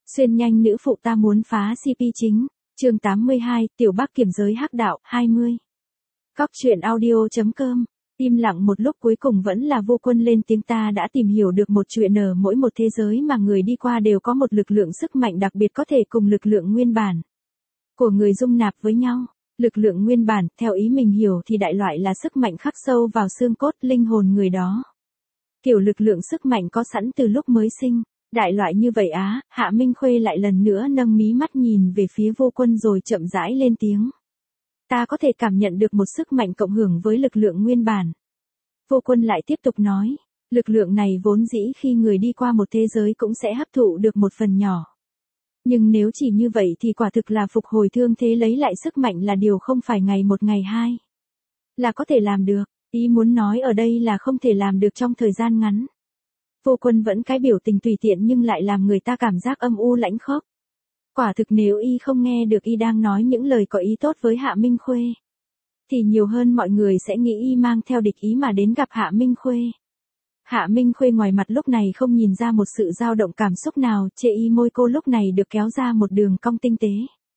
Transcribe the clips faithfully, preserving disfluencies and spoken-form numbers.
Xuyên nhanh nữ phụ ta muốn phá xê pê chính. Chương tám mươi hai, Tiểu Bắc kiểm giới hắc đạo, hai mươi. Cóc truyện audio.com. Im lặng một lúc cuối cùng vẫn là Vô Quân lên tiếng, ta đã tìm hiểu được một chuyện, ở mỗi một thế giới mà người đi qua đều có một lực lượng sức mạnh đặc biệt có thể cùng lực lượng nguyên bản của người dung nạp với nhau. Lực lượng nguyên bản, theo ý mình hiểu thì đại loại là sức mạnh khắc sâu vào xương cốt, linh hồn người đó. Kiểu lực lượng sức mạnh có sẵn từ lúc mới sinh. Đại loại như vậy á, Hạ Minh Khuê lại lần nữa nâng mí mắt nhìn về phía Vô Quân rồi chậm rãi lên tiếng. Ta có thể cảm nhận được một sức mạnh cộng hưởng với lực lượng nguyên bản. Vô Quân lại tiếp tục nói, lực lượng này vốn dĩ khi người đi qua một thế giới cũng sẽ hấp thụ được một phần nhỏ. Nhưng nếu chỉ như vậy thì quả thực là phục hồi thương thế, lấy lại sức mạnh là điều không phải ngày một ngày hai là có thể làm được. Ý muốn nói ở đây là không thể làm được trong thời gian ngắn. Vô Quân vẫn cái biểu tình tùy tiện nhưng lại làm người ta cảm giác âm u lãnh khốc. Quả thực nếu y không nghe được y đang nói những lời có ý tốt với Hạ Minh Khuê, thì nhiều hơn mọi người sẽ nghĩ y mang theo địch ý mà đến gặp Hạ Minh Khuê. Hạ Minh Khuê ngoài mặt lúc này không nhìn ra một sự dao động cảm xúc nào, chê y môi cô lúc này được kéo ra một đường cong tinh tế.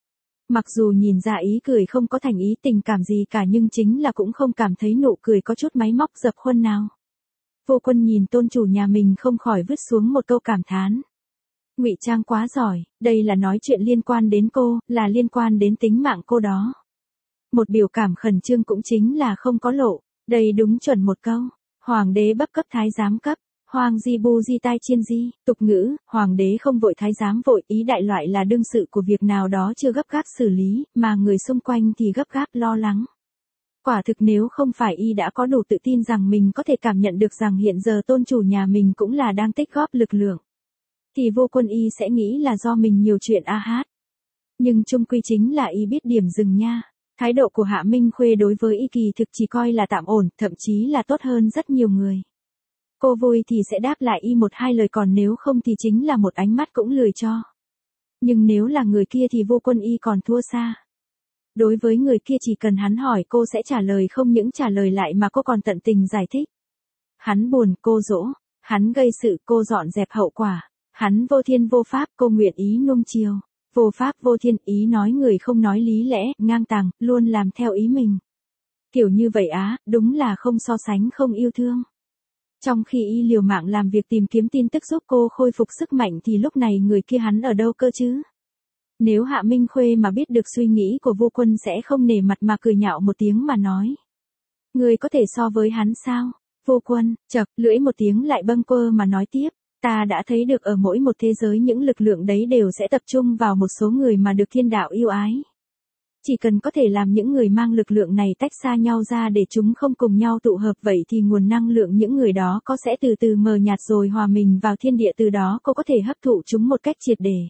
Mặc dù nhìn ra ý cười không có thành ý tình cảm gì cả nhưng chính là cũng không cảm thấy nụ cười có chút máy móc dập khuôn nào. Vô Quân nhìn tôn chủ nhà mình không khỏi vứt xuống một câu cảm thán. Ngụy trang quá giỏi, đây là nói chuyện liên quan đến cô, là liên quan đến tính mạng cô đó. Một biểu cảm khẩn trương cũng chính là không có lộ, đây đúng chuẩn một câu. Hoàng đế bấp cấp thái giám cấp, hoàng di bu di tai chiên di, tục ngữ, hoàng đế không vội thái giám vội, ý đại loại là đương sự của việc nào đó chưa gấp gáp xử lý, mà người xung quanh thì gấp gáp lo lắng. Quả thực nếu không phải y đã có đủ tự tin rằng mình có thể cảm nhận được rằng hiện giờ tôn chủ nhà mình cũng là đang tích góp lực lượng, thì Vô Quân y sẽ nghĩ là do mình nhiều chuyện a hát. Nhưng chung quy chính là y biết điểm dừng nha. Thái độ của Hạ Minh Khuê đối với y kỳ thực chỉ coi là tạm ổn, thậm chí là tốt hơn rất nhiều người. Cô vui thì sẽ đáp lại y một hai lời, còn nếu không thì chính là một ánh mắt cũng lười cho. Nhưng nếu là người kia thì Vô Quân y còn thua xa. Đối với người kia chỉ cần hắn hỏi cô sẽ trả lời, không những trả lời lại mà cô còn tận tình giải thích. Hắn buồn, cô dỗ. Hắn gây sự, cô dọn dẹp hậu quả. Hắn vô thiên vô pháp, cô nguyện ý nuông chiều. Vô pháp vô thiên, ý nói người không nói lý lẽ, ngang tàng, luôn làm theo ý mình. Kiểu như vậy á, đúng là không so sánh không yêu thương. Trong khi y liều mạng làm việc tìm kiếm tin tức giúp cô khôi phục sức mạnh thì lúc này người kia hắn ở đâu cơ chứ? Nếu Hạ Minh Khuê mà biết được suy nghĩ của Vô Quân sẽ không nể mặt mà cười nhạo một tiếng mà nói. Người có thể so với hắn sao? Vô Quân, chậc, lưỡi một tiếng lại bâng quơ mà nói tiếp. Ta đã thấy được ở mỗi một thế giới những lực lượng đấy đều sẽ tập trung vào một số người mà được thiên đạo yêu ái. Chỉ cần có thể làm những người mang lực lượng này tách xa nhau ra để chúng không cùng nhau tụ hợp, vậy thì nguồn năng lượng những người đó có sẽ từ từ mờ nhạt rồi hòa mình vào thiên địa, từ đó cô có thể hấp thụ chúng một cách triệt để.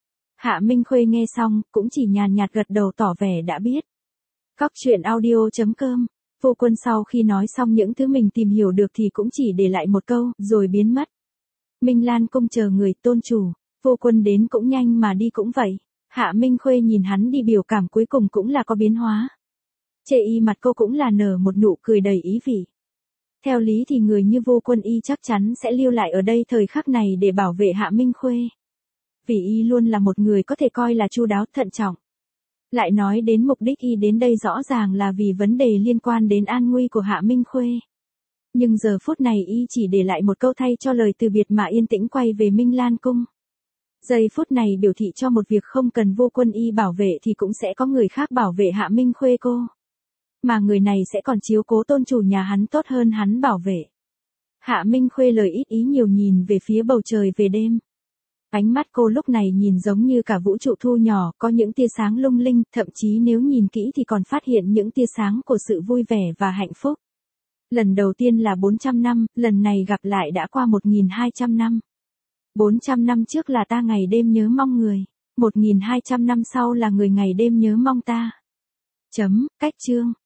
Hạ Minh Khuê nghe xong, cũng chỉ nhàn nhạt gật đầu tỏ vẻ đã biết. Cóc truyện audio.com. Vô Quân sau khi nói xong những thứ mình tìm hiểu được thì cũng chỉ để lại một câu, rồi biến mất. Minh Lan cung chờ người, tôn chủ. Vô Quân đến cũng nhanh mà đi cũng vậy. Hạ Minh Khuê nhìn hắn đi biểu cảm cuối cùng cũng là có biến hóa. Chê y mặt cô cũng là nở một nụ cười đầy ý vị. Theo lý thì người như Vô Quân y chắc chắn sẽ lưu lại ở đây thời khắc này để bảo vệ Hạ Minh Khuê. Vì y luôn là một người có thể coi là chu đáo thận trọng. Lại nói đến mục đích y đến đây rõ ràng là vì vấn đề liên quan đến an nguy của Hạ Minh Khuê. Nhưng giờ phút này y chỉ để lại một câu thay cho lời từ biệt mà yên tĩnh quay về Minh Lan cung. Giây phút này biểu thị cho một việc không cần Vô Quân y bảo vệ thì cũng sẽ có người khác bảo vệ Hạ Minh Khuê cô. Mà người này sẽ còn chiếu cố tôn chủ nhà hắn tốt hơn hắn bảo vệ. Hạ Minh Khuê lời ít ý nhiều nhìn về phía bầu trời về đêm. Ánh mắt cô lúc này nhìn giống như cả vũ trụ thu nhỏ, có những tia sáng lung linh, thậm chí nếu nhìn kỹ thì còn phát hiện những tia sáng của sự vui vẻ và hạnh phúc. Lần đầu tiên là bốn trăm năm, lần này gặp lại đã qua một nghìn hai trăm năm. bốn trăm năm trước là ta ngày đêm nhớ mong người, một nghìn hai trăm năm sau là người ngày đêm nhớ mong ta. Chấm, cách chương.